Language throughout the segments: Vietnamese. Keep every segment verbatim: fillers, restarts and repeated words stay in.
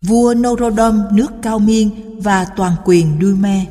Vua Norodom nước Cao Miên và toàn quyền Dume.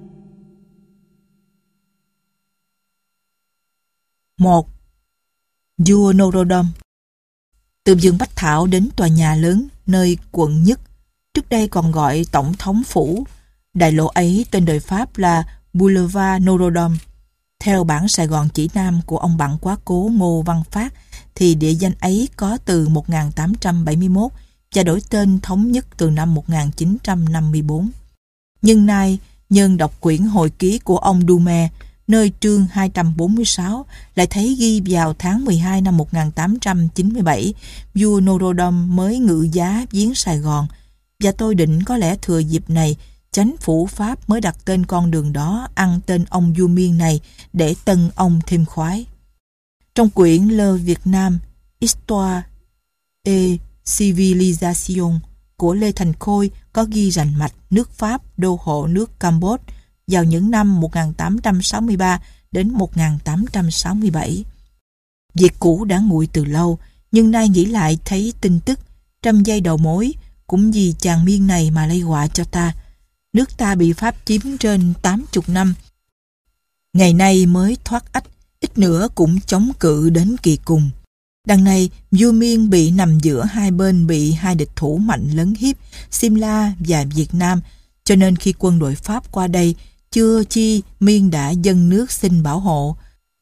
một. Vua Norodom. Từ vườn Bách Thảo đến tòa nhà lớn nơi quận nhất, trước đây còn gọi Tổng thống phủ. Đại lộ ấy tên đời Pháp là Boulevard Norodom. Theo bản Sài Gòn chỉ Nam của ông bạn quá cố Ngô Văn Phát, thì địa danh ấy có từ một nghìn tám trăm bảy mươi mốt và đổi tên thống nhất từ năm một nghìn chín trăm năm mươi bốn. Nhưng nay, nhân đọc quyển hồi ký của ông Dume, nơi chương hai trăm bốn mươi sáu, lại thấy ghi vào tháng mười hai năm một nghìn tám trăm chín mươi bảy, vua Norodom mới ngự giá viếng Sài Gòn, và tôi định có lẽ thừa dịp này, chánh phủ Pháp mới đặt tên con đường đó ăn tên ông vua Miên này để tân ông thêm khoái. Trong quyển Le Việt Nam, Histoire et Civilisation của Lê Thành Khôi có ghi rành mạch nước Pháp đô hộ nước Campuchia vào những năm một nghìn tám trăm sáu mươi ba đến một nghìn tám trăm sáu mươi bảy. Việc cũ đã nguội từ lâu, nhưng nay nghĩ lại thấy tin tức, trăm dây đầu mối, cũng vì chàng Miên này mà lây họa cho ta. Nước ta bị Pháp chiếm trên tám mươi năm. Ngày nay mới thoát ách, ít nữa cũng chống cự đến kỳ cùng. Đằng này, vua Miên bị nằm giữa hai bên bị hai địch thủ mạnh lấn hiếp, Simla và Việt Nam, cho nên khi quân đội Pháp qua đây, chưa chi Miên đã dâng nước xin bảo hộ.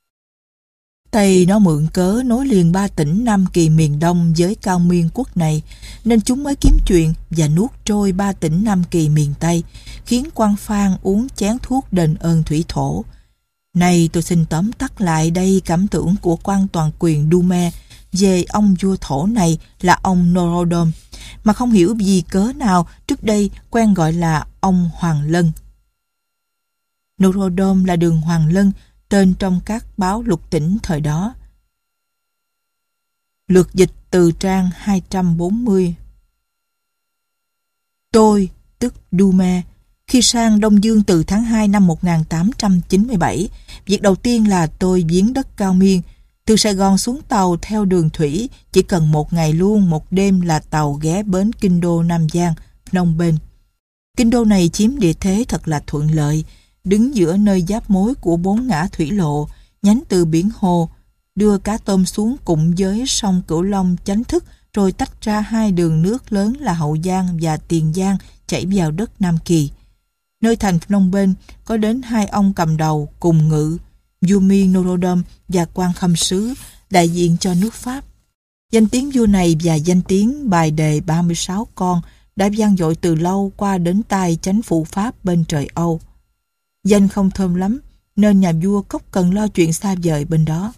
Tây nó mượn cớ nối liền ba tỉnh Nam Kỳ miền Đông với Cao Miên quốc này, nên chúng mới kiếm chuyện và nuốt trôi ba tỉnh Nam Kỳ miền Tây, khiến quan Phan uống chén thuốc đền ơn thủy thổ. Này tôi xin tóm tắt lại đây cảm tưởng của quan toàn quyền Dume về ông vua thổ này là ông Norodom, mà không hiểu vì cớ nào trước đây quen gọi là ông Hoàng Lân. Norodom là đường Hoàng Lân, tên trong các báo lục tỉnh thời đó. Lược dịch từ trang hai trăm bốn mươi. Tôi, tức Dume, khi sang Đông Dương từ tháng hai năm một nghìn tám trăm chín mươi bảy, việc đầu tiên là tôi viếng đất Cao Miên. Từ Sài Gòn xuống tàu theo đường thủy, chỉ cần một ngày luôn một đêm là tàu ghé bến kinh đô Nam Giang, Phnom Penh. Kinh đô này chiếm địa thế thật là thuận lợi, đứng giữa nơi giáp mối của bốn ngã thủy lộ, nhánh từ biển Hồ, đưa cá tôm xuống cùng với sông Cửu Long Chánh Thức, rồi tách ra hai đường nước lớn là Hậu Giang và Tiền Giang chảy vào đất Nam Kỳ. Nơi thành Phnom Penh có đến hai ông cầm đầu cùng ngự, vua Miên Norodom và quan khâm sứ, đại diện cho nước Pháp. Danh tiếng vua này và danh tiếng bài đề ba mươi sáu con đã vang dội từ lâu qua đến tai chánh phủ Pháp bên trời Âu. Danh không thơm lắm, nên nhà vua cốc cần lo chuyện xa vời bên đó.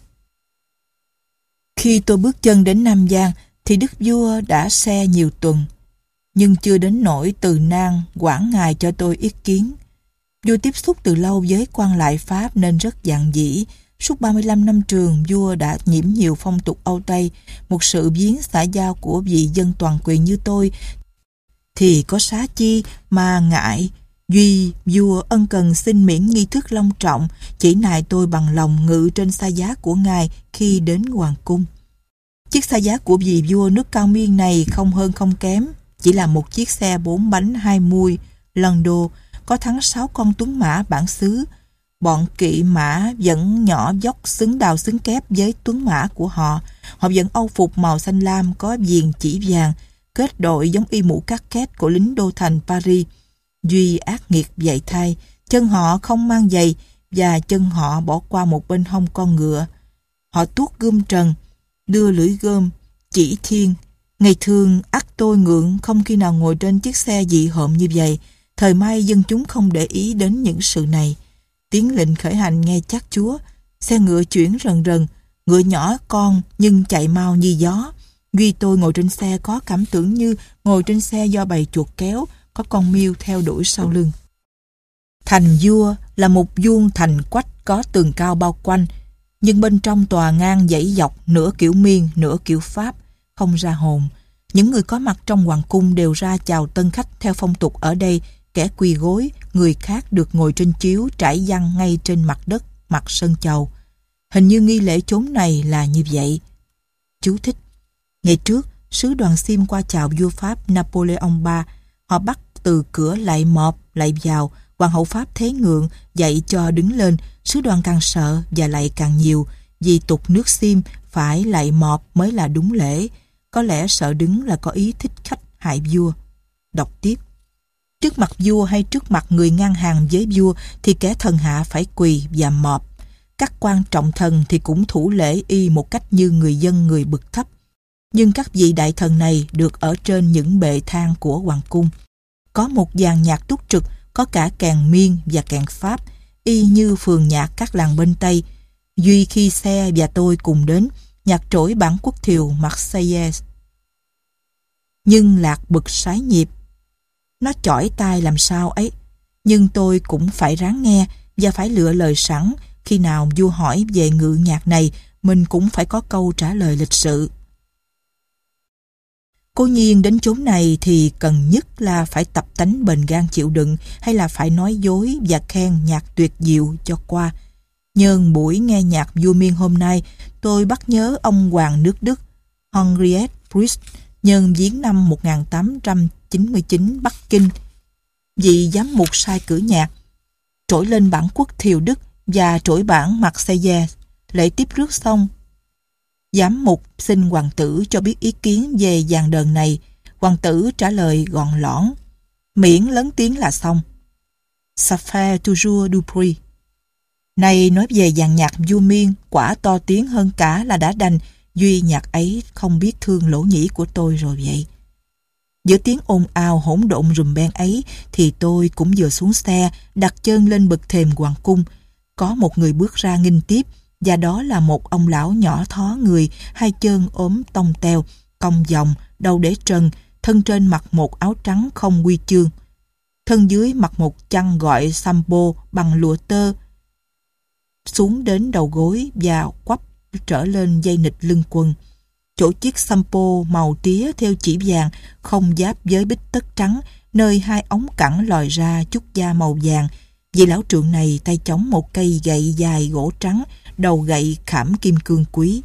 Khi tôi bước chân đến Nam Giang, thì đức vua đã xe nhiều tuần, nhưng chưa đến nỗi từ nan quản ngài cho tôi ý kiến. Vua tiếp xúc từ lâu với quan lại Pháp nên rất dạn dĩ. Suốt ba mươi lăm năm trường, vua đã nhiễm nhiều phong tục Âu Tây. Một sự viếng xã giao của vị dân toàn quyền như tôi thì có xá chi mà ngại. Duy vua ân cần xin miễn nghi thức long trọng, chỉ nài tôi bằng lòng ngự trên xa giá của ngài khi đến hoàng cung. Chiếc xa giá của vị vua nước Cao Miên này không hơn không kém, chỉ là một chiếc xe bốn bánh hai mui Lando, có thắng sáu con tuấn mã bản xứ. Bọn kỵ mã vẫn nhỏ dốc xứng đào xứng kép với tuấn mã của họ. Họ vẫn âu phục màu xanh lam có viền chỉ vàng, kết đội giống y mũ cắt két của lính đô thành Paris. Duy ác nghiệt vậy thay, chân họ không mang giày và chân họ bỏ qua một bên hông con ngựa. Họ tuốt gươm trần, đưa lưỡi gươm, chỉ thiên. Ngày thường ắt tôi ngượng không khi nào ngồi trên chiếc xe dị hợm như vậy. Thời may dân chúng không để ý đến những sự này. Tiếng lệnh khởi hành nghe chắc chúa. Xe ngựa chuyển rần rần, ngựa nhỏ con nhưng chạy mau như gió. Duy tôi ngồi trên xe có cảm tưởng như ngồi trên xe do bầy chuột kéo, có con miêu theo đuổi sau lưng. Thành vua là một vuông thành quách có tường cao bao quanh, nhưng bên trong tòa ngang dãy dọc nửa kiểu Miên nửa kiểu Pháp, không ra hồn. Những người có mặt trong hoàng cung đều ra chào tân khách theo phong tục ở đây, kẻ quỳ gối, người khác được ngồi trên chiếu trải giăng ngay trên mặt đất, mặt sân chầu. Hình như nghi lễ chốn này là như vậy. Chú thích: ngày trước, sứ đoàn xiêm qua chào vua Pháp Napoleon ba. Họ bắt từ cửa lạy mọp, lạy vào. Hoàng hậu Pháp thấy ngượng, dạy cho đứng lên. Sứ đoàn càng sợ và lạy càng nhiều, vì tục nước xiêm phải lạy mọp mới là đúng lễ. Có lẽ sợ đứng là có ý thích khách hại vua. Đọc tiếp. Trước mặt vua hay trước mặt người ngang hàng với vua thì kẻ thần hạ phải quỳ và mọp. Các quan trọng thần thì cũng thủ lễ y một cách như người dân người bậc thấp. Nhưng các vị đại thần này được ở trên những bệ thang của hoàng cung. Có một dàn nhạc túc trực, có cả kèn miên và kèn Pháp, y như phường nhạc các làng bên Tây. Duy khi xe và tôi cùng đến, nhạc trỗi bản quốc thiều Marseillaise. Nhưng lạc bực sái nhịp. Nó chỏi tai làm sao ấy. Nhưng tôi cũng phải ráng nghe và phải lựa lời sẵn. Khi nào vua hỏi về ngự nhạc này, mình cũng phải có câu trả lời lịch sự. Cố nhiên đến chốn này thì cần nhất là phải tập tánh bền gan chịu đựng, hay là phải nói dối và khen nhạc tuyệt diệu cho qua. Nhân buổi nghe nhạc vua Miên hôm nay, tôi bắt nhớ ông hoàng nước Đức Henriette Brüst nhân viếng năm một nghìn tám trăm chín mươi chín Bắc Kinh. Vị giám mục sai cử nhạc, trỗi lên bản quốc thiều Đức và trỗi bản Marseillaise. Lễ tiếp rước xong, giám mục xin hoàng tử cho biết ý kiến về dàn đờn này. Hoàng tử trả lời gọn lõn, miễn lớn tiếng là xong. Ça fait toujours du bruit. Này nói về dàn nhạc vua Miên, quả to tiếng hơn cả là đã đành. Duy nhạc ấy không biết thương lỗ nhĩ của tôi rồi vậy. Giữa tiếng ồn ào hỗn độn rùm beng ấy thì tôi cũng vừa xuống xe, đặt chân lên bậc thềm hoàng cung. Có một người bước ra nghênh tiếp, và đó là một ông lão nhỏ thó người, hai chân ốm tông teo, cong vòng, đầu để trần, thân trên mặc một áo trắng không huy chương, thân dưới mặc một chăn gọi sampo bằng lụa tơ xuống đến đầu gối và quắp trở lên dây nịt lưng quần. Chỗ chiếc sampo màu tía theo chỉ vàng không giáp với bích tất trắng, nơi hai ống cẳng lòi ra chút da màu vàng. Vị lão trượng này tay chống một cây gậy dài gỗ trắng, đầu gậy khảm kim cương quý.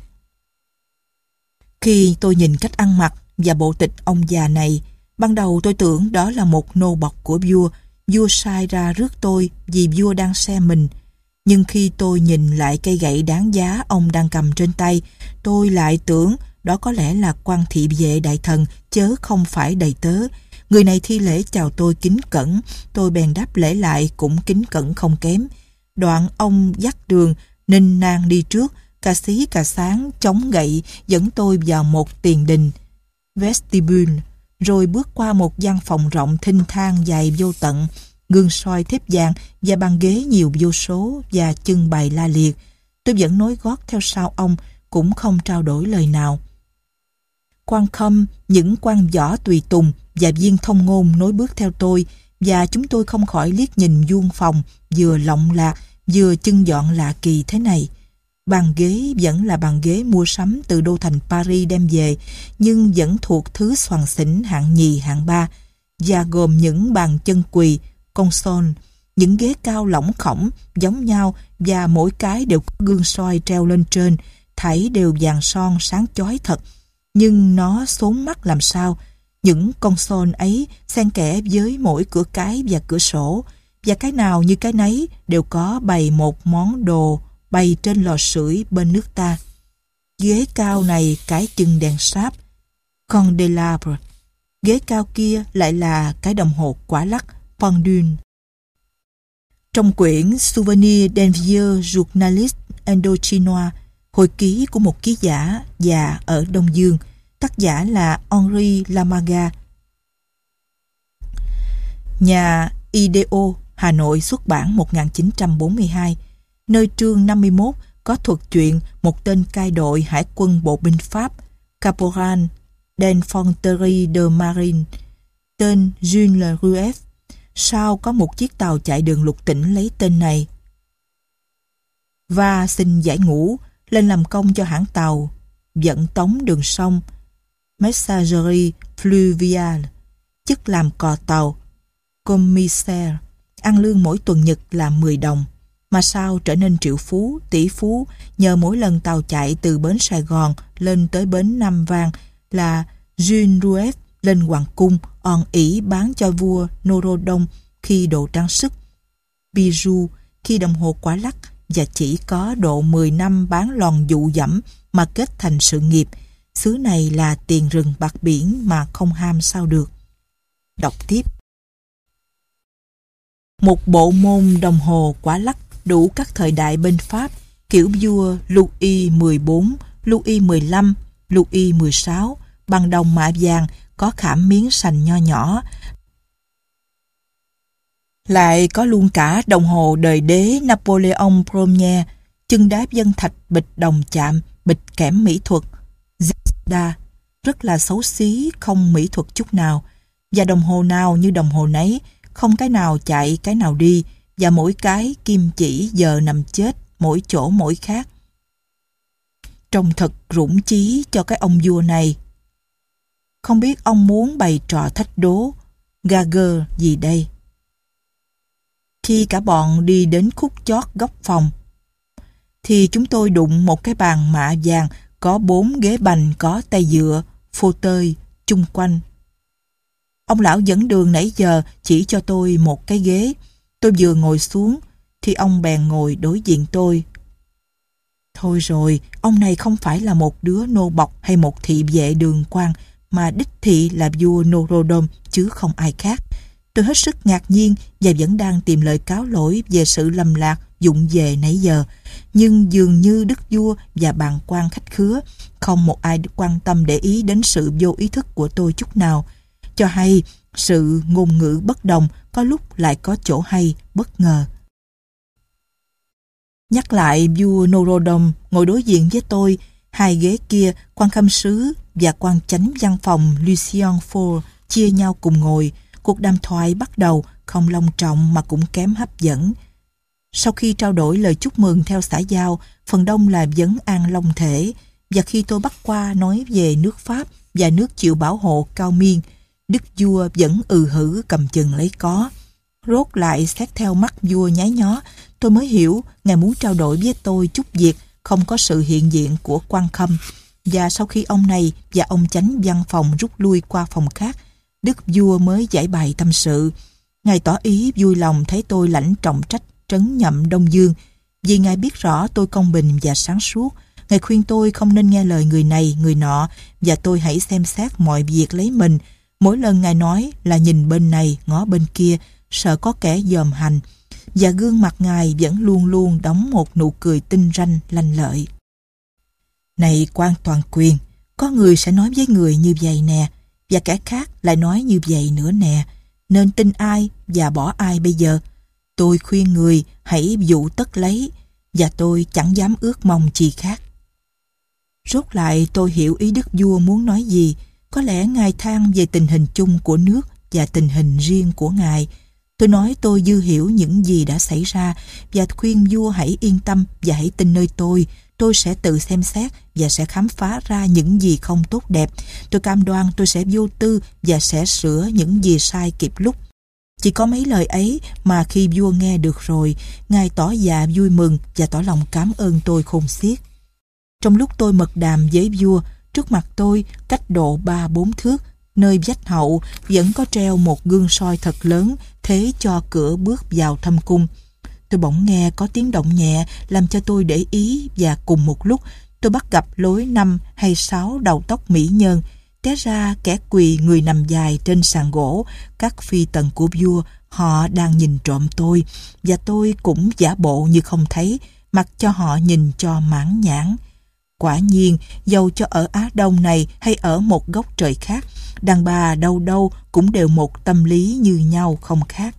Khi tôi nhìn cách ăn mặc và bộ tịch ông già này, ban đầu tôi tưởng đó là một nô bộc của vua. Vua sai ra rước tôi vì vua đang xe mình. Nhưng khi tôi nhìn lại cây gậy đáng giá ông đang cầm trên tay, tôi lại tưởng đó có lẽ là quan thị vệ đại thần, chớ không phải đầy tớ. Người này thi lễ chào tôi kính cẩn, tôi bèn đáp lễ lại cũng kính cẩn không kém. Đoạn ông dắt đường, ninh nang đi trước, cà xí cà sáng, chống gậy, dẫn tôi vào một tiền đình, vestibule, rồi bước qua một gian phòng rộng thênh thang dài vô tận, gương soi thép vàng và bàn ghế nhiều vô số và trưng bày la liệt. Tôi vẫn nối gót theo sau ông, cũng không trao đổi lời nào. Quan khâm, những quan võ tùy tùng và viên thông ngôn nối bước theo tôi, và chúng tôi không khỏi liếc nhìn vuông phòng vừa lộng lạc vừa chân dọn lạ kỳ thế này. Bàn ghế vẫn là bàn ghế mua sắm từ đô thành Paris đem về, nhưng vẫn thuộc thứ xoàn xỉnh hạng nhì hạng ba, và gồm những bàn chân quỳ, console, những ghế cao lỏng khổng giống nhau, và mỗi cái đều có gương soi treo lên trên, thảy đều vàng son sáng chói thật. Nhưng nó xốn mắt làm sao. Những console ấy xen kẽ với mỗi cửa cái và cửa sổ, và cái nào như cái nấy đều có bày một món đồ bày trên lò sưởi bên nước ta. Ghế cao này cái chừng đèn sáp candelabre, ghế cao kia lại là cái đồng hồ quả lắc pendule. Trong quyển Souvenir d'un vieux journaliste Indochinois, hồi ký của một ký giả già ở Đông Dương, tác giả là Henri Lamaga, nhà Ideo, Hà Nội, xuất bản một nghìn chín trăm bốn mươi hai, nơi chương năm mươi mốt có thuật chuyện một tên cai đội hải quân bộ binh Pháp, Caporal d'Infanterie de Marine, tên Jules Rueff. Sau có một chiếc tàu chạy đường lục tỉnh lấy tên này, và xin giải ngũ lên làm công cho hãng tàu vận tống đường sông Messagerie Fluviale, chức làm cò tàu, commissaire, ăn lương mỗi tuần nhật là mười đồng, mà sao trở nên triệu phú, tỷ phú nhờ mỗi lần tàu chạy từ bến Sài Gòn lên tới bến Nam Vang là Jean Rouet lên hoàng cung on ỷ bán cho vua Norodom khi đồ trang sức, bijou, khi đồng hồ quả lắc, và chỉ có độ mười năm bán lòn dụ dẫm mà kết thành sự nghiệp. Xứ này là tiền rừng bạc biển mà không ham sao được. Đọc tiếp. Một bộ môn đồng hồ quả lắc đủ các thời đại bên Pháp, kiểu vua Louis mười bốn, Louis mười lăm, Louis mười sáu, bằng đồng mạ vàng, có khảm miếng sành nho nhỏ. Lại có luôn cả đồng hồ đời đế Napoleon Ier, chân đá dân thạch bịch đồng chạm, bịch kẽm mỹ thuật, Zda, rất là xấu xí, không mỹ thuật chút nào. Và đồng hồ nào như đồng hồ nấy, không cái nào chạy cái nào đi, và mỗi cái kim chỉ giờ nằm chết, mỗi chỗ mỗi khác. Trông thật rủng chí cho cái ông vua này. Không biết ông muốn bày trò thách đố, Gagger gì đây? Khi cả bọn đi đến khúc chót góc phòng, thì chúng tôi đụng một cái bàn mạ vàng có bốn ghế bành có tay dựa, phô tơi, chung quanh. Ông lão dẫn đường nãy giờ chỉ cho tôi một cái ghế. Tôi vừa ngồi xuống, thì ông bèn ngồi đối diện tôi. Thôi rồi, ông này không phải là một đứa nô bộc hay một thị vệ đường quan, mà đích thị là vua Norodom chứ không ai khác. Tôi hết sức ngạc nhiên và vẫn đang tìm lời cáo lỗi về sự lầm lạc dụng về nãy giờ. Nhưng dường như đức vua và bàng quan khách khứa, không một ai quan tâm để ý đến sự vô ý thức của tôi chút nào. Cho hay, sự ngôn ngữ bất đồng có lúc lại có chỗ hay, bất ngờ. Nhắc lại vua Norodom ngồi đối diện với tôi, hai ghế kia, quan khâm sứ và quan chánh văn phòng Lucien Faure chia nhau cùng ngồi. Cuộc đàm thoại bắt đầu, không long trọng mà cũng kém hấp dẫn. Sau khi trao đổi lời chúc mừng theo xã giao, phần đông là vấn an long thể, và khi tôi bắt qua nói về nước Pháp và nước chịu bảo hộ Cao Miên, đức vua vẫn ừ hử cầm chừng lấy có. Rốt lại xét theo mắt vua nháy nhó, tôi mới hiểu ngài muốn trao đổi với tôi chút việc không có sự hiện diện của quan khâm. Và sau khi ông này và ông chánh văn phòng rút lui qua phòng khác, đức vua mới giải bày tâm sự. Ngài tỏ ý vui lòng thấy tôi lãnh trọng trách trấn nhậm Đông Dương, vì ngài biết rõ tôi công bình và sáng suốt. Ngài khuyên tôi không nên nghe lời người này, người nọ, và tôi hãy xem xét mọi việc lấy mình. Mỗi lần ngài nói là nhìn bên này, ngó bên kia, sợ có kẻ dòm hành, và gương mặt ngài vẫn luôn luôn đóng một nụ cười tinh ranh lanh lợi. Này quan toàn quyền, có người sẽ nói với người như vậy nè, và kẻ khác lại nói như vậy nữa nè, nên tin ai và bỏ ai bây giờ? Tôi khuyên người hãy dụ tất lấy, và tôi chẳng dám ước mong chi khác. Rốt lại tôi hiểu ý đức vua muốn nói gì. Có lẽ ngài than về tình hình chung của nước và tình hình riêng của ngài. Tôi nói tôi dư hiểu những gì đã xảy ra và khuyên vua hãy yên tâm và hãy tin nơi tôi. Tôi sẽ tự xem xét và sẽ khám phá ra những gì không tốt đẹp. Tôi cam đoan tôi sẽ vô tư và sẽ sửa những gì sai kịp lúc. Chỉ có mấy lời ấy mà khi vua nghe được rồi, ngài tỏ dạ vui mừng và tỏ lòng cảm ơn tôi khôn xiết. Trong lúc tôi mật đàm với vua, trước mặt tôi, cách độ ba bốn thước, nơi vách hậu vẫn có treo một gương soi thật lớn, thế cho cửa bước vào thâm cung. Tôi bỗng nghe có tiếng động nhẹ làm cho tôi để ý, và cùng một lúc tôi bắt gặp lối năm hay sáu đầu tóc mỹ nhân. Té ra kẻ quỳ người nằm dài trên sàn gỗ, các phi tần của vua, họ đang nhìn trộm tôi, và tôi cũng giả bộ như không thấy, mặc cho họ nhìn cho mãn nhãn. Quả nhiên, dầu cho ở Á Đông này hay ở một góc trời khác, đàn bà đâu đâu cũng đều một tâm lý như nhau không khác.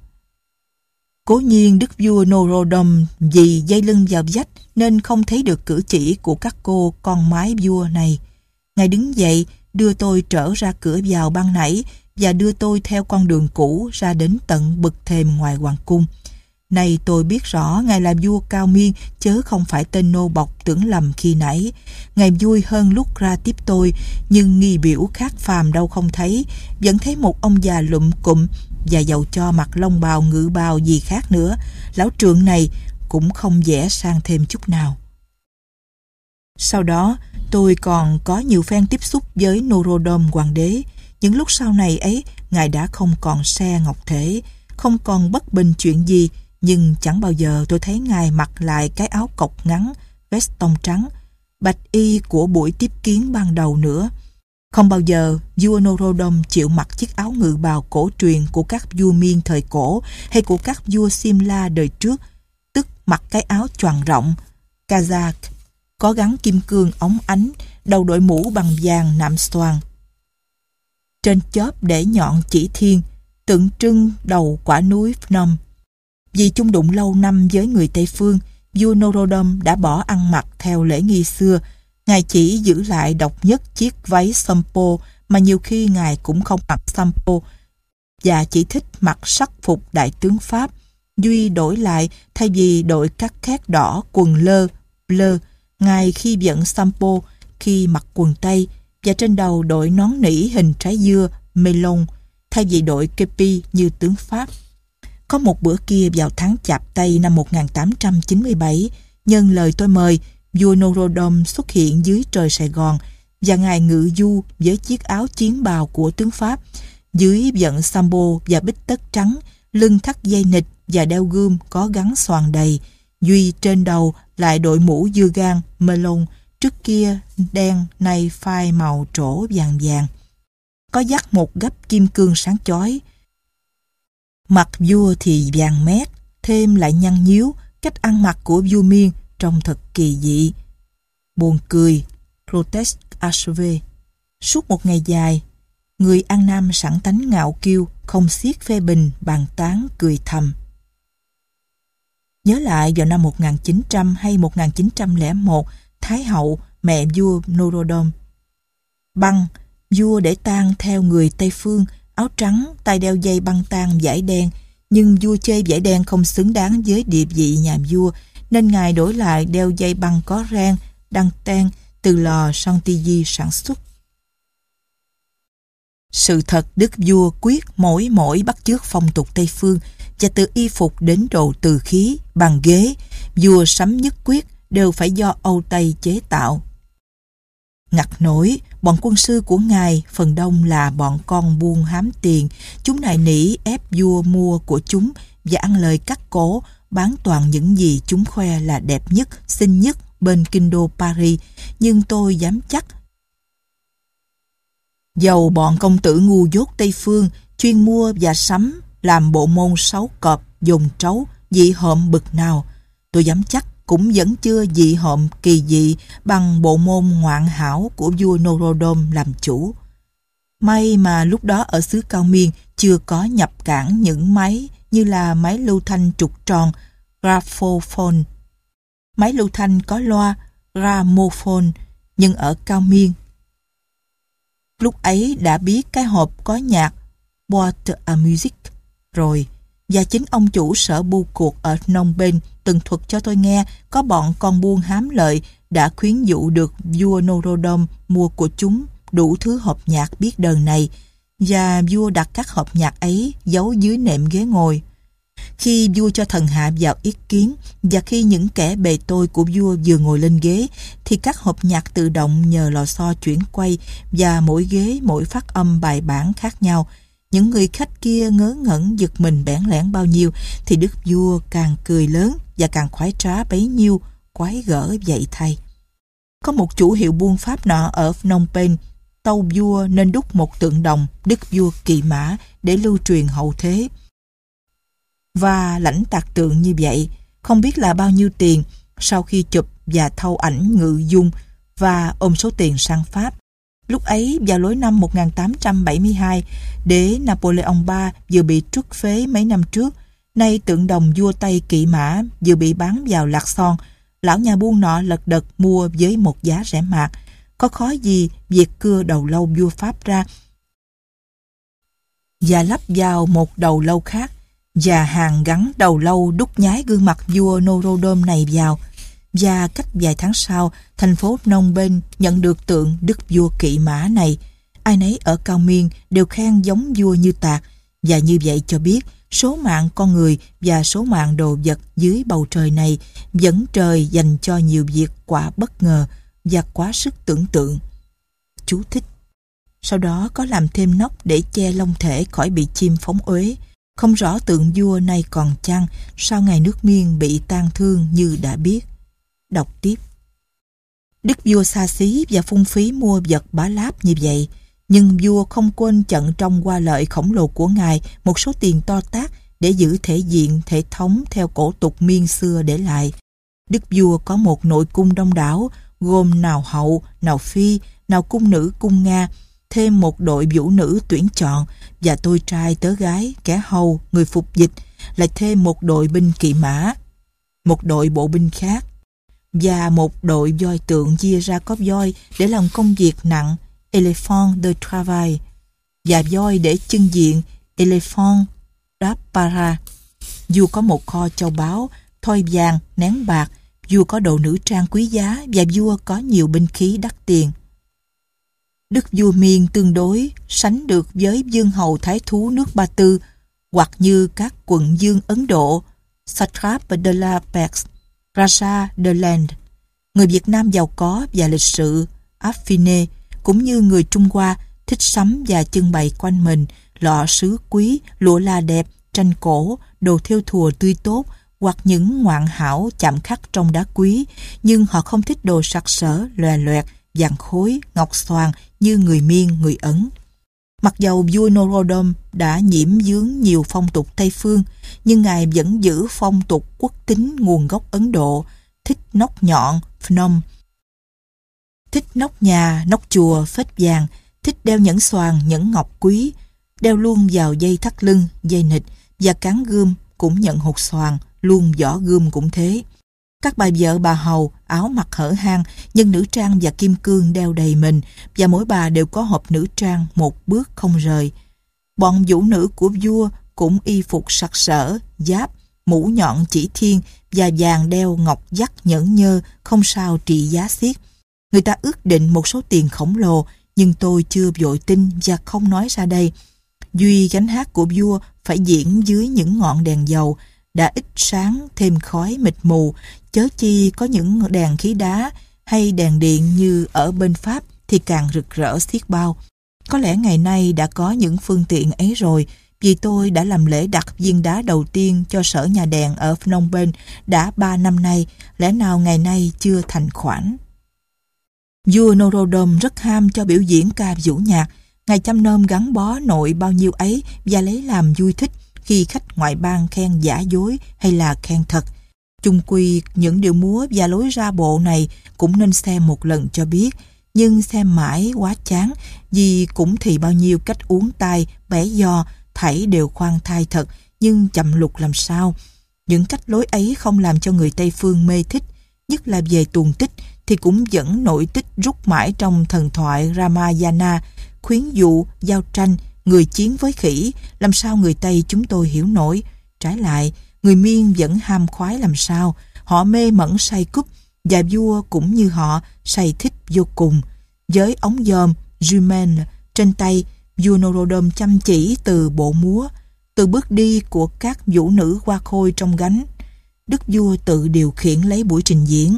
Cố nhiên đức vua Norodom vì dây lưng vào vách nên không thấy được cử chỉ của các cô con mái vua này. Ngài đứng dậy, đưa tôi trở ra cửa vào ban nãy và đưa tôi theo con đường cũ ra đến tận bậc thềm ngoài hoàng cung. Này tôi biết rõ ngài là vua Cao Miên chớ không phải tên nô bộc tưởng lầm khi nãy. Ngài vui hơn lúc ra tiếp tôi, nhưng nghi biểu khác phàm đâu không thấy, vẫn thấy một ông già lụm cụm, và dầu cho mặc lông bào ngự bào gì khác nữa, lão trượng này cũng không vẽ sang thêm chút nào. Sau đó Tôi còn có nhiều phen tiếp xúc với Norodom Hoàng đế. Những lúc sau này ấy, ngài đã không còn xe ngọc thể, không còn bất bình chuyện gì, nhưng chẳng bao giờ tôi thấy ngài mặc lại cái áo cộc ngắn, vest tông trắng, bạch y của buổi tiếp kiến ban đầu nữa. Không bao giờ vua Norodom chịu mặc chiếc áo ngự bào cổ truyền của các vua Miên thời cổ hay của các vua Simla đời trước, tức mặc cái áo choàng rộng, kazak, có gắn kim cương óng ánh, đầu đội mũ bằng vàng nạm xoàn. Trên chóp để nhọn chỉ thiên, tượng trưng đầu quả núi Phnom. Vì chung đụng lâu năm với người Tây Phương, vua Norodom đã bỏ ăn mặc theo lễ nghi xưa. Ngài chỉ giữ lại độc nhất chiếc váy sampo, mà nhiều khi ngài cũng không mặc sampo, và chỉ thích mặc sắc phục đại tướng Pháp. Duy đổi lại, thay vì đội cắt khét đỏ quần lơ, bleu, ngài khi vận sampo, khi mặc quần tây, và trên đầu đội nón nỉ hình trái dưa, melon, thay vì đội kepi như tướng Pháp. Có một bữa kia vào tháng Chạp Tây năm một nghìn tám trăm chín mươi bảy, nhân lời tôi mời, vua Norodom xuất hiện dưới trời Sài Gòn, và ngài ngự du với chiếc áo chiến bào của tướng Pháp, dưới vận sambo và bích tất trắng, lưng thắt dây nịt và đeo gươm có gắn xoàn đầy. Duy trên đầu lại đội mũ dưa gan, melon, trước kia đen nay phai màu trổ vàng vàng, có dắt một gấp kim cương sáng chói. Mặt vua thì vàng mét, thêm lại nhăn nhíu, cách ăn mặc của vua Miên trông thật kỳ dị. Buồn cười, grotesque achève. Suốt một ngày dài, người An Nam sẵn tánh ngạo kiêu, không xiết phê bình, bàn tán, cười thầm. Nhớ lại vào năm một nghìn chín trăm hay một nghìn chín trăm lẻ một, Thái hậu, mẹ vua Norodom, băng, vua để tang theo người Tây Phương, áo trắng, tay đeo dây băng tang vải đen, nhưng vua chê vải đen không xứng đáng với địa vị nhà vua, nên ngài đổi lại đeo dây băng có ren, đăng ten từ lò Chantilly sản xuất. Sự thật đức vua quyết mỗi mỗi bắt chước phong tục Tây Phương, và từ y phục đến đồ từ khí, bàn ghế, vua sắm nhất quyết đều phải do Âu Tây chế tạo. Ngặt nổi, bọn quân sư của ngài phần đông là bọn con buôn hám tiền. Chúng nài nỉ ép vua mua của chúng và ăn lời cắt cổ, bán toàn những gì chúng khoe là đẹp nhất, xinh nhất bên kinh đô Paris. Nhưng tôi dám chắc, dầu bọn công tử ngu dốt Tây Phương chuyên mua và sắm làm bộ môn sáu cọp, dồn trấu, dị hợm bực nào, tôi dám chắc cũng vẫn chưa dị hợm kỳ dị bằng bộ môn ngoạn hảo của vua Norodom làm chủ. May mà lúc đó ở xứ Cao Miên chưa có nhập cảng những máy như là máy lưu thanh trục tròn, graphophone, máy lưu thanh có loa, gramophone, nhưng ở Cao Miên lúc ấy đã biết cái hộp có nhạc, boîte à musique rồi. Và chính ông chủ sở bưu cuộc ở Phnom Penh từng thuật cho tôi nghe có bọn con buôn hám lợi đã khuyến dụ được vua Norodom mua của chúng đủ thứ hộp nhạc biết đờn này, và vua đặt các hộp nhạc ấy giấu dưới nệm ghế ngồi. Khi vua cho thần hạ vào ý kiến, và khi những kẻ bề tôi của vua vừa ngồi lên ghế, thì các hộp nhạc tự động nhờ lò xo chuyển quay, và mỗi ghế mỗi phát âm bài bản khác nhau. Những người khách kia ngớ ngẩn giật mình bẽn lẽn bao nhiêu, thì đức vua càng cười lớn và càng khoái trá bấy nhiêu, quái gở vậy thay. Có một chủ hiệu buôn Pháp nọ ở Phnom Penh tâu vua nên đúc một tượng đồng đức vua Kỳ Mã để lưu truyền hậu thế, và lãnh tạc tượng như vậy không biết là bao nhiêu tiền. Sau khi chụp và thâu ảnh ngự dung và ôm số tiền sang Pháp, lúc ấy vào lối năm một nghìn tám trăm bảy mươi hai, đế Napoleon ba vừa bị truất phế mấy năm trước. Nay tượng đồng vua Tây Kỵ Mã vừa bị bán vào Lạc Son. Lão nhà buôn nọ lật đật mua với một giá rẻ mạt. Có khó gì việc cưa đầu lâu vua Pháp ra và lắp vào một đầu lâu khác, và hàng gắn đầu lâu đúc nhái gương mặt vua Norodom này vào. Và cách vài tháng sau, thành phố Phnom Penh nhận được tượng đức vua Kỵ Mã này. Ai nấy ở Cao Miên đều khen giống vua như tạc, và như vậy cho biết số mạng con người và số mạng đồ vật dưới bầu trời này vẫn trời dành cho nhiều việc quả bất ngờ, và quá sức tưởng tượng. Chú thích. Sau đó có làm thêm nóc để che long thể khỏi bị chim phóng uế. Không rõ tượng vua nay còn chăng sau ngày nước Miên bị tang thương như đã biết. Đọc tiếp. Đức vua xa xí và phung phí mua vật bá láp như vậy, nhưng vua không quên chận trong qua lợi khổng lồ của ngài một số tiền to tát để giữ thể diện, thể thống theo cổ tục Miên xưa để lại. Đức vua có một nội cung đông đảo, gồm nào hậu, nào phi, nào cung nữ cung Nga, thêm một đội vũ nữ tuyển chọn, và tôi trai tớ gái, kẻ hầu, người phục dịch, lại thêm một đội binh kỵ mã, một đội bộ binh khác, và một đội voi tượng chia ra có voi để làm công việc nặng, éléphant de travail, và voi để chưng diện, éléphant d'apparat. Vua có một kho châu báu, thoi vàng, nén bạc, vua có đồ nữ trang quý giá, và vua có nhiều binh khí đắt tiền. Đức vua Miên tương đối sánh được với vương hầu thái thú nước Ba Tư, hoặc như các quận vương Ấn Độ, Satrap de la Perse, Raja de l'Inde. Người Việt Nam giàu có và lịch sự, affiné, cũng như người Trung Hoa, thích sắm và trưng bày quanh mình lọ sứ quý, lụa la đẹp, tranh cổ, đồ thêu thùa tươi tốt, hoặc những ngoạn hảo chạm khắc trong đá quý, nhưng họ không thích đồ sặc sỡ, lòe loẹt, vàng khối, ngọc xoàn như người Miên, người Ấn. Mặc dầu vua Norodom đã nhiễm dướng nhiều phong tục Tây Phương, nhưng ngài vẫn giữ phong tục quốc tính nguồn gốc Ấn Độ, thích nóc nhọn, phnom, thích nóc nhà, nóc chùa, phết vàng, thích đeo nhẫn xoàn, nhẫn ngọc quý, đeo luôn vào dây thắt lưng, dây nịt, và cán gươm cũng nhận hột xoàn, luôn vỏ gươm cũng thế. Các bà vợ bà hầu áo mặc hở hang, nhưng nữ trang và kim cương đeo đầy mình, và mỗi bà đều có hộp nữ trang một bước không rời. Bọn vũ nữ của vua cũng y phục sặc sỡ, giáp, mũ nhọn chỉ thiên, và vàng đeo ngọc dắt nhẫn nhơ, không sao trị giá xiết. Người ta ước định một số tiền khổng lồ, nhưng tôi chưa vội tin và không nói ra đây. Duy gánh hát của vua phải diễn dưới những ngọn đèn dầu, đã ít sáng thêm khói mịt mù, chớ chi có những đèn khí đá hay đèn điện như ở bên Pháp thì càng rực rỡ xiết bao. Có lẽ ngày nay đã có những phương tiện ấy rồi, vì tôi đã làm lễ đặt viên đá đầu tiên cho sở nhà đèn ở Phnom Penh đã ba năm nay, lẽ nào ngày nay chưa thành khoản. Vua Norodom rất ham cho biểu diễn ca vũ nhạc. Ngài chăm nom gắn bó nội bao nhiêu ấy và lấy làm vui thích khi khách ngoại bang khen giả dối hay là khen thật. Chung quy những điệu múa và lối ra bộ này cũng nên xem một lần cho biết, nhưng xem mãi quá chán, vì cũng thì bao nhiêu cách uống tai, bẻ giò, thảy đều khoan thai thật, nhưng chậm lục làm sao. Những cách lối ấy không làm cho người Tây Phương mê thích, nhất là về tuồng tích thì cũng vẫn nội tích rút mãi trong thần thoại Ramayana, khuyến dụ, giao tranh, người chiến với khỉ, làm sao người Tây chúng tôi hiểu nổi. Trái lại, người Miên vẫn ham khoái làm sao, họ mê mẩn say cúp, và vua cũng như họ say thích vô cùng. Với ống dòm, jumen trên tay, vua Norodom chăm chỉ từ bộ múa, từ bước đi của các vũ nữ hoa khôi trong gánh. Đức vua tự điều khiển lấy buổi trình diễn.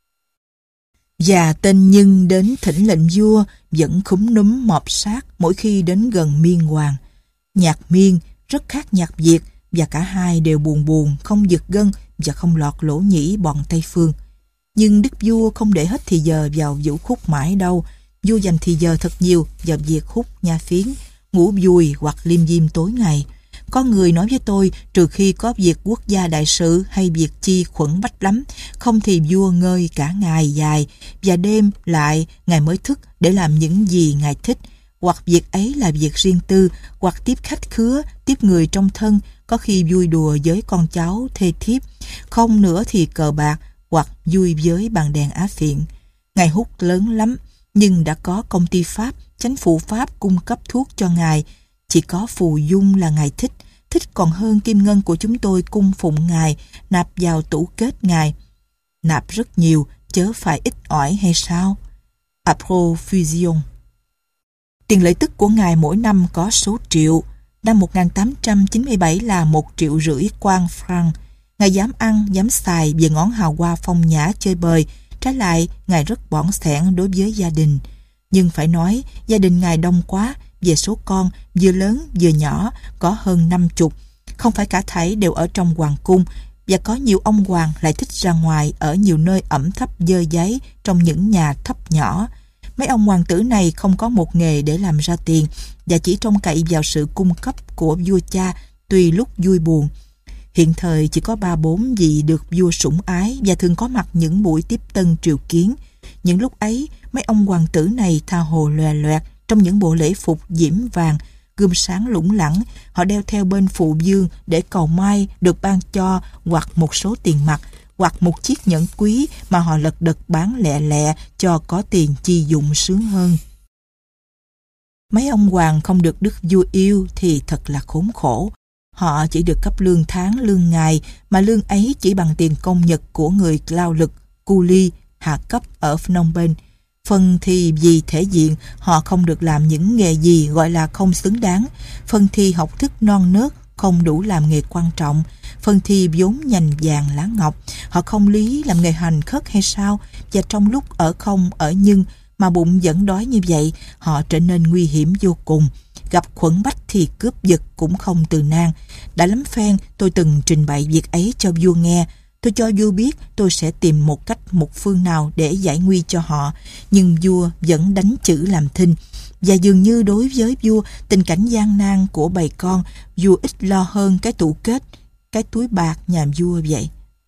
Và tên nhân đến thỉnh lệnh vua vẫn khúm núm mọp sát mỗi khi đến gần Miên Hoàng. Nhạc Miên rất khác nhạc Việt, và cả hai đều buồn buồn, không giật gân và không lọt lỗ nhĩ bọn Tây Phương. Nhưng đức vua không để hết thì giờ vào vũ khúc mãi đâu. Vua dành thì giờ thật nhiều vào việc khúc nha phiến, ngủ dùi hoặc liêm diêm tối ngày. Có người nói với tôi, trừ khi có việc quốc gia đại sự hay việc chi khuẩn bách lắm, không thì vua ngơi cả ngày dài, và đêm lại ngài mới thức để làm những gì ngài thích, hoặc việc ấy là việc riêng tư, hoặc tiếp khách khứa, tiếp người trong thân, có khi vui đùa với con cháu thê thiếp, không nữa thì cờ bạc, hoặc vui với bàn đèn á phiện. Ngài hút lớn lắm, nhưng đã có công ty Pháp, chính phủ Pháp cung cấp thuốc cho ngài. Chỉ có phù dung là ngài thích, thích còn hơn kim ngân của chúng tôi cung phụng ngài, nạp vào tủ kết ngài. Nạp rất nhiều, chớ phải ít ỏi hay sao? À profusion. Tiền lợi tức của ngài mỗi năm có số triệu. Năm một nghìn tám trăm chín mươi bảy là một triệu rưỡi quan franc. Ngài dám ăn, dám xài về ngón hào hoa phong nhã chơi bời, Trái lại, Ngài rất bỏng sẻn đối với gia đình. Nhưng phải nói, gia đình Ngài đông quá, về số con, vừa lớn vừa nhỏ, có hơn năm chục. Không phải cả thảy đều ở trong hoàng cung, và có nhiều ông hoàng lại thích ra ngoài ở nhiều nơi ẩm thấp dơ dáy trong những nhà thấp nhỏ. Mấy ông hoàng tử này không có một nghề để làm ra tiền và chỉ trông cậy vào sự cung cấp của vua cha tùy lúc vui buồn. Hiện thời chỉ có ba bốn vị được vua sủng ái và thường có mặt những buổi tiếp tân triều kiến. Những lúc ấy, mấy ông hoàng tử này tha hồ lòe loẹt trong những bộ lễ phục diễm vàng, gươm sáng lủng lẳng. Họ đeo theo bên phụ vương để cầu may được ban cho hoặc một số tiền mặt, hoặc một chiếc nhẫn quý mà họ lật đật bán lẹ lẹ cho có tiền chi dụng sướng hơn. Mấy ông hoàng không được đức vua yêu thì thật là khốn khổ. Họ chỉ được cấp lương tháng, lương ngày, mà lương ấy chỉ bằng tiền công nhật của người lao lực, cu li, hạ cấp ở Phnom Penh. Phần thì vì thể diện, họ không được làm những nghề gì gọi là không xứng đáng. Phần thì học thức non nớt, không đủ làm nghề quan trọng. Phần thì vốn nhành vàng lá ngọc, họ không lý làm nghề hành khất hay sao. Và trong lúc ở không, ở nhưng, mà bụng vẫn đói như vậy, họ trở nên nguy hiểm vô cùng. Gặp khuẩn bách thì cướp giật cũng không từ nan. Đã lắm phen tôi từng trình bày việc ấy cho vua nghe. Tôi cho vua biết tôi sẽ tìm một cách một phương nào để giải nguy cho họ. Nhưng vua vẫn đánh chữ làm thinh. Và dường như đối với vua, tình cảnh gian nan của bầy con, vua ít lo hơn cái tủ kết, cái túi bạc nhà vua vậy.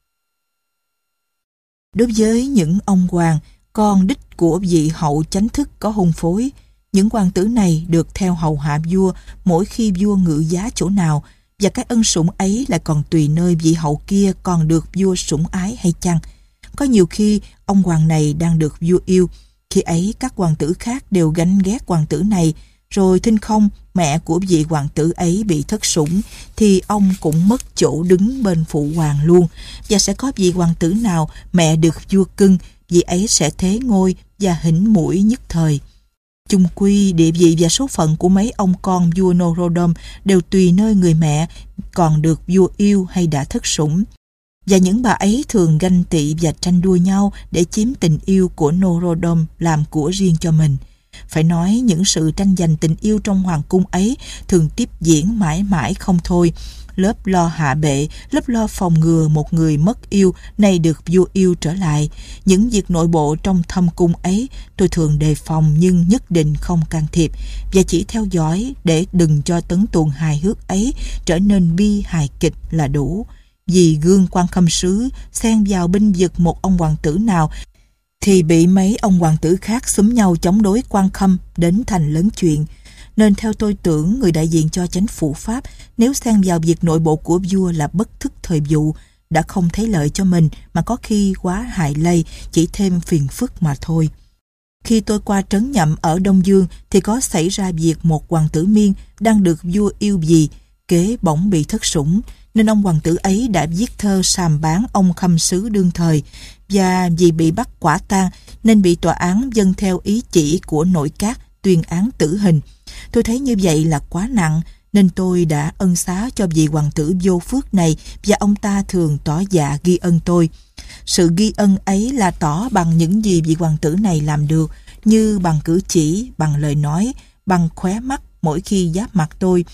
Đối với những ông hoàng, con đích của vị hậu chánh thức có hôn phối, những hoàng tử này được theo hầu hạ vua mỗi khi vua ngự giá chỗ nào, và cái ân sủng ấy lại còn tùy nơi vị hậu kia còn được vua sủng ái hay chăng. Có nhiều khi ông hoàng này đang được vua yêu, khi ấy các hoàng tử khác đều ganh ghét hoàng tử này, rồi thinh không mẹ của vị hoàng tử ấy bị thất sủng thì ông cũng mất chỗ đứng bên phụ hoàng luôn. Và sẽ có vị hoàng tử nào mẹ được vua cưng, vị ấy sẽ thế ngôi và hỉnh mũi nhất thời. Chung quy, địa vị và số phận của mấy ông con vua Norodom đều tùy nơi người mẹ còn được vua yêu hay đã thất sủng. Và những bà ấy thường ganh tị và tranh đua nhau để chiếm tình yêu của Norodom làm của riêng cho mình. Phải nói những sự tranh giành tình yêu trong hoàng cung ấy thường tiếp diễn mãi mãi không thôi. Lớp lo hạ bệ, lớp lo phòng ngừa một người mất yêu nay được vua yêu trở lại. Những việc nội bộ trong thâm cung ấy tôi thường đề phòng nhưng nhất định không can thiệp, và chỉ theo dõi để đừng cho tấn tuồng hài hước ấy trở nên bi hài kịch là đủ. Vì gương Quan Khâm Sứ xen vào binh vực một ông hoàng tử nào thì bị mấy ông hoàng tử khác xúm nhau chống đối Quan Khâm đến thành lớn chuyện. Nên theo tôi tưởng người đại diện cho chánh phủ Pháp nếu xen vào việc nội bộ của vua là bất thức thời vụ, đã không thấy lợi cho mình mà có khi quá hại lây, chỉ thêm phiền phức mà thôi. Khi tôi qua trấn Nhậm ở Đông Dương thì có xảy ra việc một hoàng tử Miên đang được vua yêu gì, kế bỗng bị thất sủng, nên ông hoàng tử ấy đã viết thơ sàm bán ông Khâm Sứ đương thời, và vì bị bắt quả tang nên bị tòa án dâng theo ý chỉ của nội các tuyên án tử hình. Tôi thấy như vậy là quá nặng, nên tôi đã ân xá cho vị hoàng tử vô phước này, và ông ta thường tỏ dạ ghi ân tôi. Sự ghi ân ấy là tỏ bằng những gì vị hoàng tử này làm được, như bằng cử chỉ, bằng lời nói, bằng khóe mắt mỗi khi giáp mặt tôi.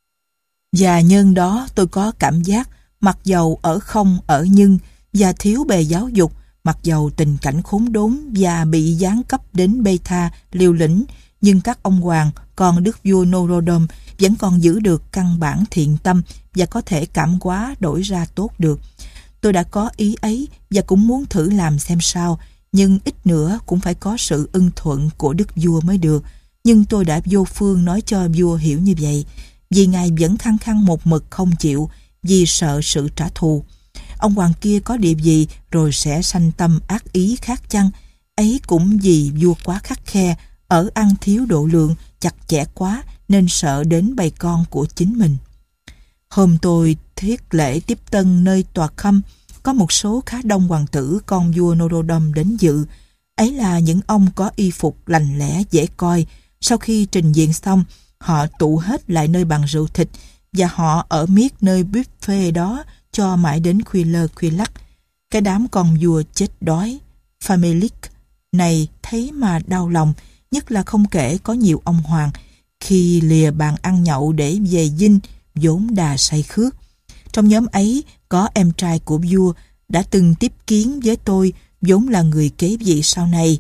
Và nhân đó tôi có cảm giác mặc dầu ở không ở nhưng, và thiếu bề giáo dục, mặc dầu tình cảnh khốn đốn và bị giáng cấp đến bê tha, liều lĩnh, nhưng các ông hoàng còn đức vua Norodom vẫn còn giữ được căn bản thiện tâm và có thể cảm hóa đổi ra tốt được. Tôi đã có ý ấy và cũng muốn thử làm xem sao, nhưng ít nữa cũng phải có sự ưng thuận của đức vua mới được. Nhưng tôi đã vô phương nói cho vua hiểu như vậy, vì ngài vẫn khăng khăng một mực không chịu, vì sợ sự trả thù. Ông hoàng kia có địa vị rồi sẽ sanh tâm ác ý khác chăng? Ấy cũng vì vua quá khắt khe, ở ăn thiếu độ lượng, chặt chẽ quá nên sợ đến bầy con của chính mình. Hôm tôi thiết lễ tiếp tân nơi tòa Khâm, có một số khá đông hoàng tử con vua Norodom đến dự. Ấy là những ông có y phục lành lẽ dễ coi. Sau khi trình diện xong, họ tụ hết lại nơi bàn rượu thịt, và họ ở miết nơi buffet đó cho mãi đến khuya lơ khuya lắc. Cái đám con vua chết đói. Famelic này thấy mà đau lòng, nhất là không kể có nhiều ông hoàng khi lìa bàn ăn nhậu để về dinh vốn đà say khước. Trong nhóm ấy có em trai của vua đã từng tiếp kiến với tôi, vốn là người kế vị sau này,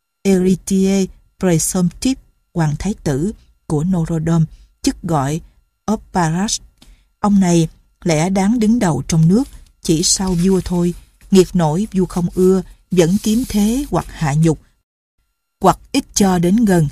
Héritier Presumptive, hoàng thái tử của Norodom, chức gọi Opparas. Ông này lẽ đáng đứng đầu trong nước, chỉ sau vua thôi, nghiệt nổi vua không ưa, vẫn kiếm thế hoặc hạ nhục, hoặc ít cho đến gần.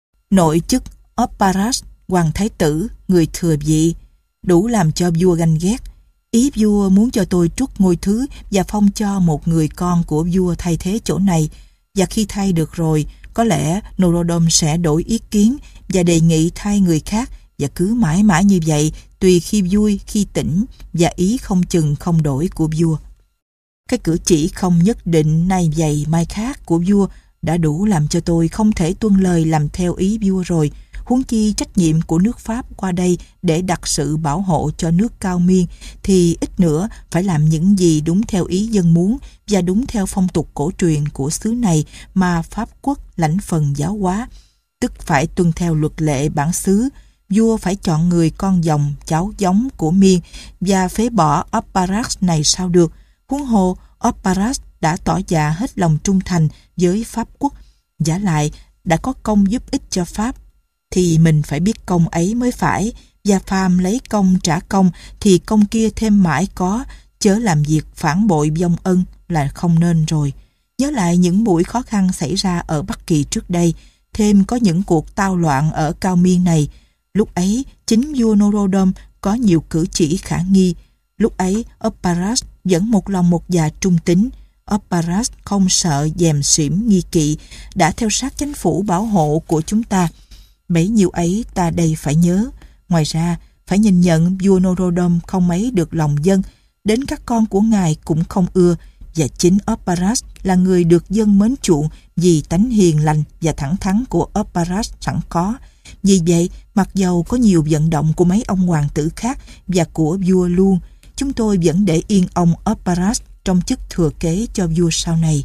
Nội chức Opparas, hoàng thái tử, người thừa vị, đủ làm cho vua ganh ghét. Ý vua muốn cho tôi truất ngôi thứ và phong cho một người con của vua thay thế chỗ này, và khi thay được rồi, có lẽ Norodom sẽ đổi ý kiến và đề nghị thay người khác, và cứ mãi mãi như vậy, tùy khi vui, khi tỉnh, và ý không chừng không đổi của vua. Cái cử chỉ không nhất định nay vậy mai khác của vua đã đủ làm cho tôi không thể tuân lời làm theo ý vua rồi, huống chi trách nhiệm của nước Pháp qua đây để đặt sự bảo hộ cho nước Cao Miên thì ít nữa phải làm những gì đúng theo ý dân muốn và đúng theo phong tục cổ truyền của xứ này mà Pháp quốc lãnh phần giáo hóa, tức phải tuân theo luật lệ bản xứ. Vua phải chọn người con dòng cháu giống của Miên và phế bỏ Opparas này sao được. Huống hồ Opparas đã tỏ dạ hết lòng trung thành với Pháp quốc, giả lại đã có công giúp ích cho Pháp thì mình phải biết công ấy mới phải, và phàm lấy công trả công thì công kia thêm mãi có, chớ làm việc phản bội vong ân là không nên rồi. Nhớ lại những buổi khó khăn xảy ra ở Bắc Kỳ trước đây, thêm có những cuộc tao loạn ở Cao Miên này. Lúc ấy chính vua Norodom có nhiều cử chỉ khả nghi. Lúc ấy Opparas vẫn một lòng một dạ trung tín. Opparas không sợ dèm xỉm nghi kỵ, đã theo sát chánh phủ bảo hộ của chúng ta. Bấy nhiêu ấy ta đây phải nhớ. Ngoài ra phải nhìn nhận vua Norodom không mấy được lòng dân, đến các con của ngài cũng không ưa, và chính Opparas là người được dân mến chuộng vì tánh hiền lành và thẳng thắn của Opparas sẵn có. Vì vậy, mặc dầu có nhiều vận động của mấy ông hoàng tử khác và của vua luôn, chúng tôi vẫn để yên ông Opparas trong chức thừa kế cho vua sau này.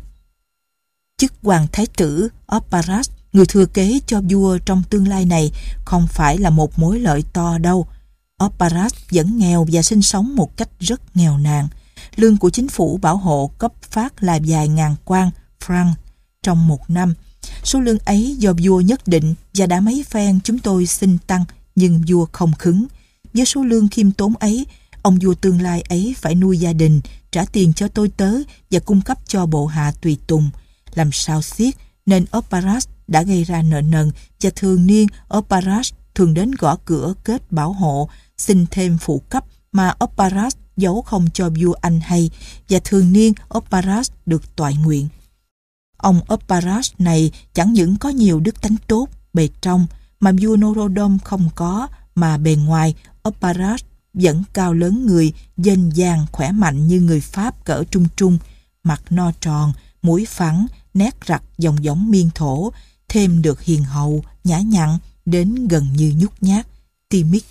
Chức hoàng thái tử Opparas, người thừa kế cho vua trong tương lai này, không phải là một mối lợi to đâu. Opparas vẫn nghèo và sinh sống một cách rất nghèo nàn. Lương của chính phủ bảo hộ cấp phát là vài ngàn quan franc trong một năm. Số lương ấy do vua nhất định và đã mấy phen chúng tôi xin tăng, nhưng vua không khứng. Với số lương khiêm tốn ấy, ông vua tương lai ấy phải nuôi gia đình, trả tiền cho tôi tớ và cung cấp cho bộ hạ tùy tùng. Làm sao xiết, nên Opparas đã gây ra nợ nần, và thường niên Opparas thường đến gõ cửa kết bảo hộ, xin thêm phụ cấp mà Opparas giấu không cho vua Anh hay, và thường niên Opparas được toại nguyện. Ông Opparas này chẳng những có nhiều đức tánh tốt bề trong mà vua Norodom không có, mà bề ngoài Opparas vẫn cao lớn người, dên dàng khỏe mạnh như người Pháp cỡ trung trung, mặt no tròn, mũi phẳng, nét rặt dòng giống Miên thổ, thêm được hiền hậu, nhã nhặn đến gần như nhút nhát, timid.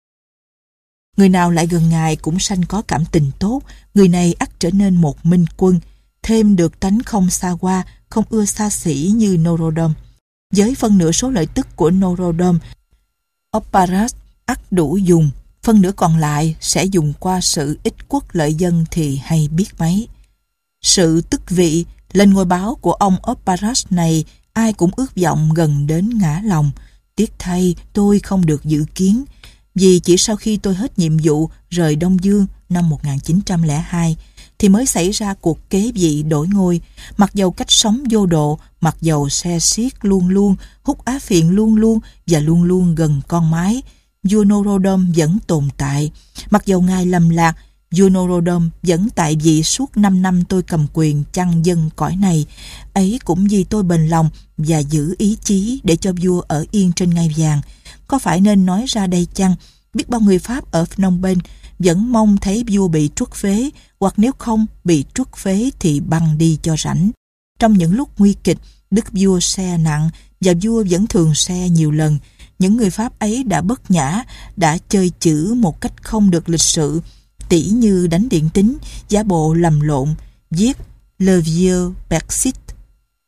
Người nào lại gần ngài cũng sanh có cảm tình tốt, người này ắt trở nên một minh quân, thêm được tánh không xa hoa, không ưa xa xỉ như Norodom. Với phân nửa số lợi tức của Norodom, Opparas ắt đủ dùng, phân nửa còn lại sẽ dùng qua sự ích quốc lợi dân thì hay biết mấy. Sự tức vị lên ngôi báo của ông Opparas này ai cũng ước vọng gần đến ngã lòng. Tiếc thay tôi không được dự kiến, vì chỉ sau khi tôi hết nhiệm vụ rời Đông Dương năm một nghìn chín trăm lẻ hai thì mới xảy ra cuộc kế vị đổi ngôi. Mặc dầu cách sống vô độ, mặc dầu xe xiết luôn luôn, hút á phiện luôn luôn và luôn luôn gần con mái, vua Norodom vẫn tồn tại. Mặc dầu ngài lầm lạc, vua Norodom vẫn tại vị suốt năm năm tôi cầm quyền chăn dân cõi này. Ấy cũng vì tôi bền lòng và giữ ý chí để cho vua ở yên trên ngai vàng. Có phải nên nói ra đây chăng? Biết bao người Pháp ở Phnom Penh vẫn mong thấy vua bị truất phế, hoặc nếu không bị truất phế thì băng đi cho rảnh. Trong những lúc nguy kịch, đức vua xe nặng và vua vẫn thường xe nhiều lần. Những người Pháp ấy đã bất nhã, đã chơi chữ một cách không được lịch sự, tỉ như đánh điện tín, giả bộ lầm lộn, viết Le Vieux Persit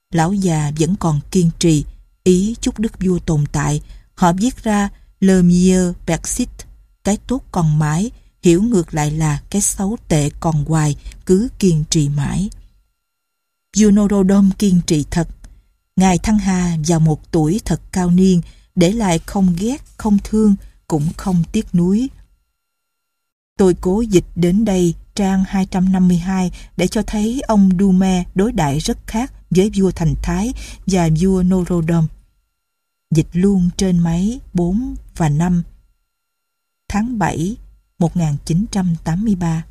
Lão già vẫn còn kiên trì, ý chúc đức vua tồn tại. Họ viết ra Le mieux persiste, cái tốt còn mãi, hiểu ngược lại là cái xấu tệ còn hoài, cứ kiên trì mãi. Vua Norodom kiên trì thật. Ngài Thăng Hà vào một tuổi thật cao niên, để lại không ghét, không thương, cũng không tiếc nuối. Tôi cố dịch đến đây trang hai trăm năm mươi hai để cho thấy ông Dume đối đãi rất khác với vua Thành Thái và vua Norodom. Dịch luôn trên máy bốn và năm tháng bảy một nghìn chín trăm tám mươi ba.